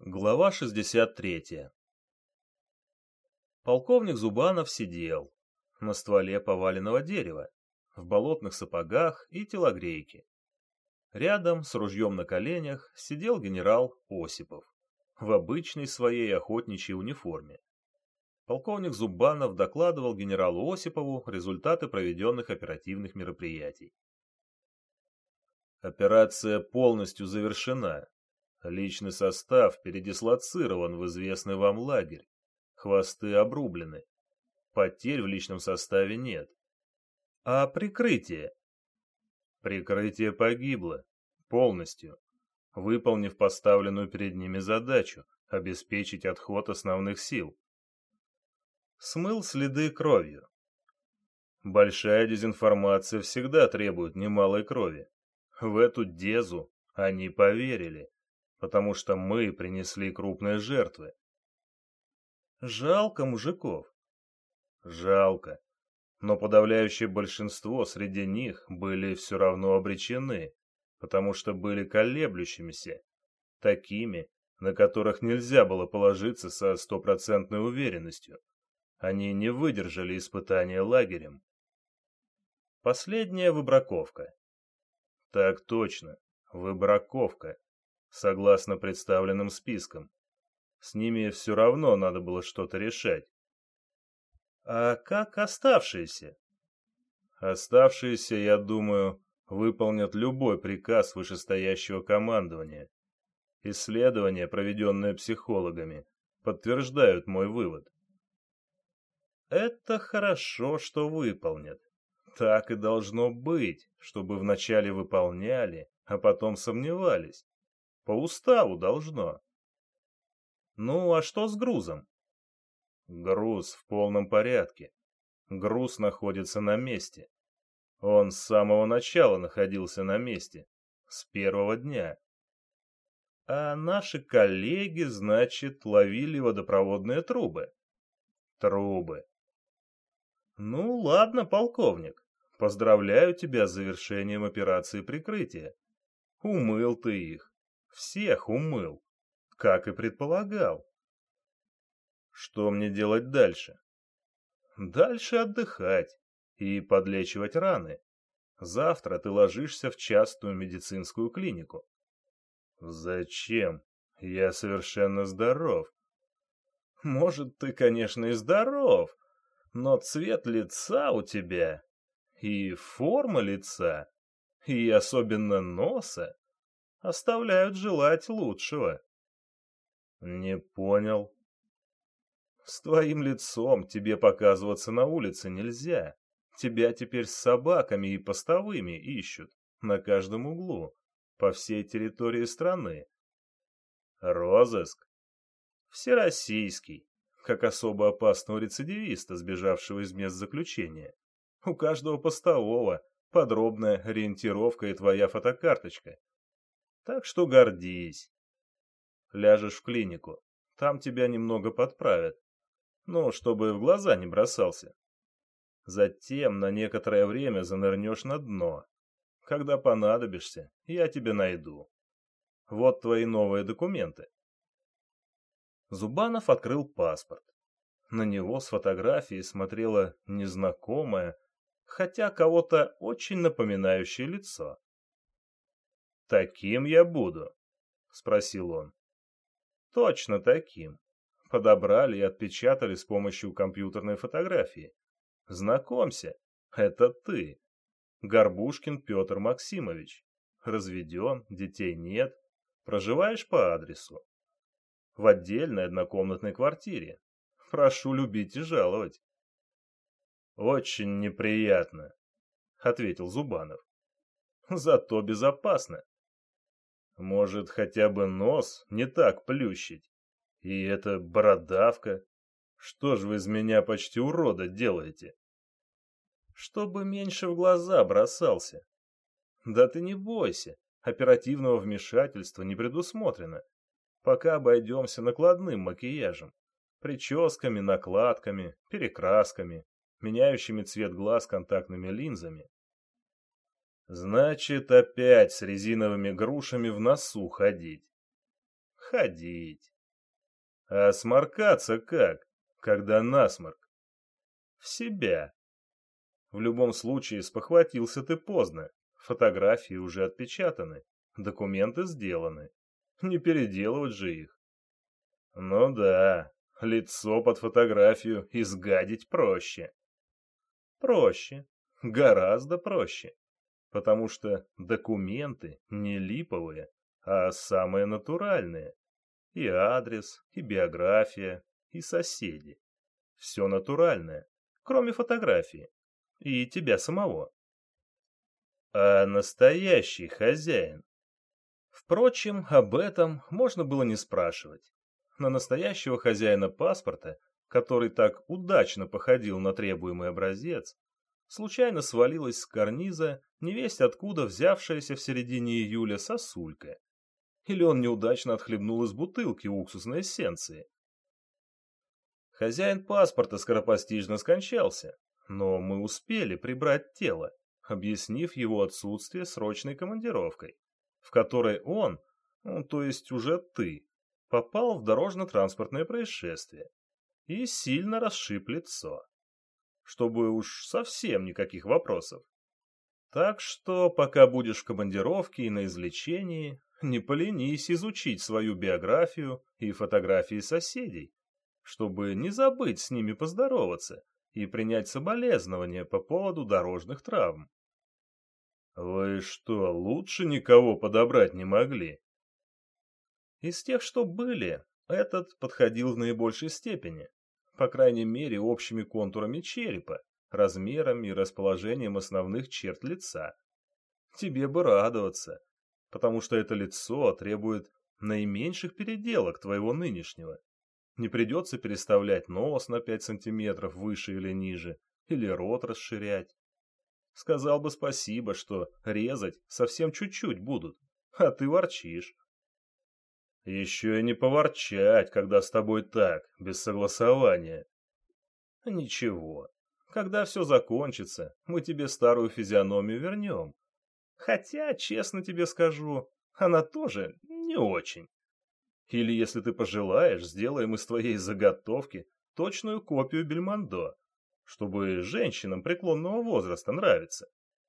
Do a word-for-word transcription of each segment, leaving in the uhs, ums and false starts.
Глава шестьдесят третья. Полковник Зубанов сидел на стволе поваленного дерева, в болотных сапогах и телогрейке. Рядом, с ружьем на коленях, сидел генерал Осипов в обычной своей охотничьей униформе. Полковник Зубанов докладывал генералу Осипову результаты проведенных оперативных мероприятий. Операция полностью завершена. Личный состав передислоцирован в известный вам лагерь. Хвосты обрублены. Потерь в личном составе нет. А прикрытие? Прикрытие погибло. Полностью. Выполнив поставленную перед ними задачу – обеспечить отход основных сил. Смыл следы кровью. Большая дезинформация всегда требует немалой крови. В эту дезу они поверили, потому что мы принесли крупные жертвы. Жалко мужиков. Жалко. Но подавляющее большинство среди них были все равно обречены, потому что были колеблющимися, такими, на которых нельзя было положиться со стопроцентной уверенностью. Они не выдержали испытания лагерем. Последняя выбраковка. Так точно, выбраковка. Согласно представленным спискам. С ними все равно надо было что-то решать. А как оставшиеся? Оставшиеся, я думаю, выполнят любой приказ вышестоящего командования. Исследования, проведенные психологами, подтверждают мой вывод. Это хорошо, что выполнят. Так и должно быть, чтобы вначале выполняли, а потом сомневались. По уставу должно. Ну, а что с грузом? Груз в полном порядке. Груз находится на месте. Он с самого начала находился на месте. С первого дня. А наши коллеги, значит, ловили водопроводные трубы. Трубы. Ну, ладно, полковник. Поздравляю тебя с завершением операции прикрытия. Умыл ты их. Всех умыл, как и предполагал. Что мне делать дальше? Дальше отдыхать и подлечивать раны. Завтра ты ложишься в частную медицинскую клинику. Зачем? Я совершенно здоров. Может, ты, конечно, и здоров, но цвет лица у тебя, и форма лица, и особенно носа оставляют желать лучшего. Не понял. С твоим лицом тебе показываться на улице нельзя. Тебя теперь с собаками и постовыми ищут на каждом углу, по всей территории страны. Розыск. Всероссийский, как особо опасного рецидивиста, сбежавшего из мест заключения. У каждого постового подробная ориентировка и твоя фотокарточка. Так что гордись. Ляжешь в клинику, там тебя немного подправят. Ну, чтобы в глаза не бросался. Затем на некоторое время занырнешь на дно. Когда понадобишься, я тебя найду. Вот твои новые документы. Зубанов открыл паспорт. На него с фотографией смотрело незнакомое, хотя кого-то очень напоминающее лицо. «Таким я буду?» — спросил он. «Точно таким. Подобрали и отпечатали с помощью компьютерной фотографии. Знакомься, это ты. Горбушкин Петр Максимович. Разведен, детей нет. Проживаешь по адресу. В отдельной однокомнатной квартире. Прошу любить и жаловать». «Очень неприятно», — ответил Зубанов. «Зато безопасно. Может, хотя бы нос не так плющить? И эта бородавка. Что ж вы из меня почти урода делаете?» «Чтобы меньше в глаза бросался». «Да ты не бойся, оперативного вмешательства не предусмотрено. Пока обойдемся накладным макияжем, прическами, накладками, перекрасками, меняющими цвет глаз контактными линзами». «Значит, опять с резиновыми грушами в носу ходить». «Ходить. А сморкаться как, когда насморк? В себя. В любом случае, спохватился ты поздно. Фотографии уже отпечатаны, документы сделаны. Не переделывать же их. Ну да, лицо под фотографию изгадить проще. Проще, гораздо проще. Потому что документы не липовые, а самые натуральные. И адрес, и биография, и соседи. Все натуральное, кроме фотографии. И тебя самого. А настоящий хозяин? Впрочем, об этом можно было не спрашивать. На настоящего хозяина паспорта, который так удачно походил на требуемый образец, случайно свалилась с карниза невесть откуда взявшаяся в середине июля сосулька. Или он неудачно отхлебнул из бутылки уксусной эссенции. Хозяин паспорта скоропостижно скончался, но мы успели прибрать тело, объяснив его отсутствие срочной командировкой, в которой он, ну, то есть уже ты, попал в дорожно-транспортное происшествие и сильно расшиб лицо, чтобы уж совсем никаких вопросов. Так что, пока будешь в командировке и на излечении, не поленись изучить свою биографию и фотографии соседей, чтобы не забыть с ними поздороваться и принять соболезнования по поводу дорожных травм. Вы что, лучше никого подобрать не могли? Из тех, что были, этот подходил в наибольшей степени, по крайней мере общими контурами черепа, размером и расположением основных черт лица. Тебе бы радоваться, потому что это лицо требует наименьших переделок твоего нынешнего. Не придется переставлять нос на пять сантиметров выше или ниже, или рот расширять. Сказал бы спасибо, что резать совсем чуть-чуть будут, а ты ворчишь. Еще и не поворчать, когда с тобой так, без согласования. Ничего, когда все закончится, мы тебе старую физиономию вернем. Хотя, честно тебе скажу, она тоже не очень. Или, если ты пожелаешь, сделаем из твоей заготовки точную копию Бельмондо, чтобы женщинам преклонного возраста нравится.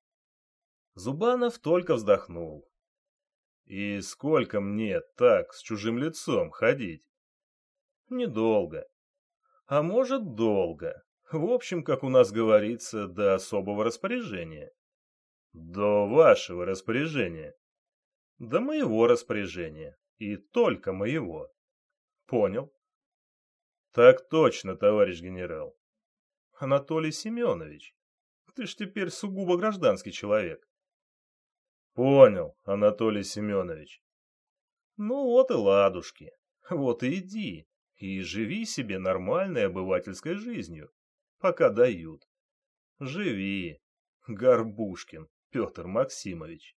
Зубанов только вздохнул. И сколько мне так с чужим лицом ходить? Недолго. А может, долго. В общем, как у нас говорится, до особого распоряжения. До вашего распоряжения. До моего распоряжения. И только моего. Понял? Так точно, товарищ генерал. Анатолий Семенович, ты ж теперь сугубо гражданский человек. Понял, Анатолий Семенович. Ну вот и ладушки. Вот и иди. И живи себе нормальной обывательской жизнью. Пока дают. Живи, Горбушкин Петр Максимович.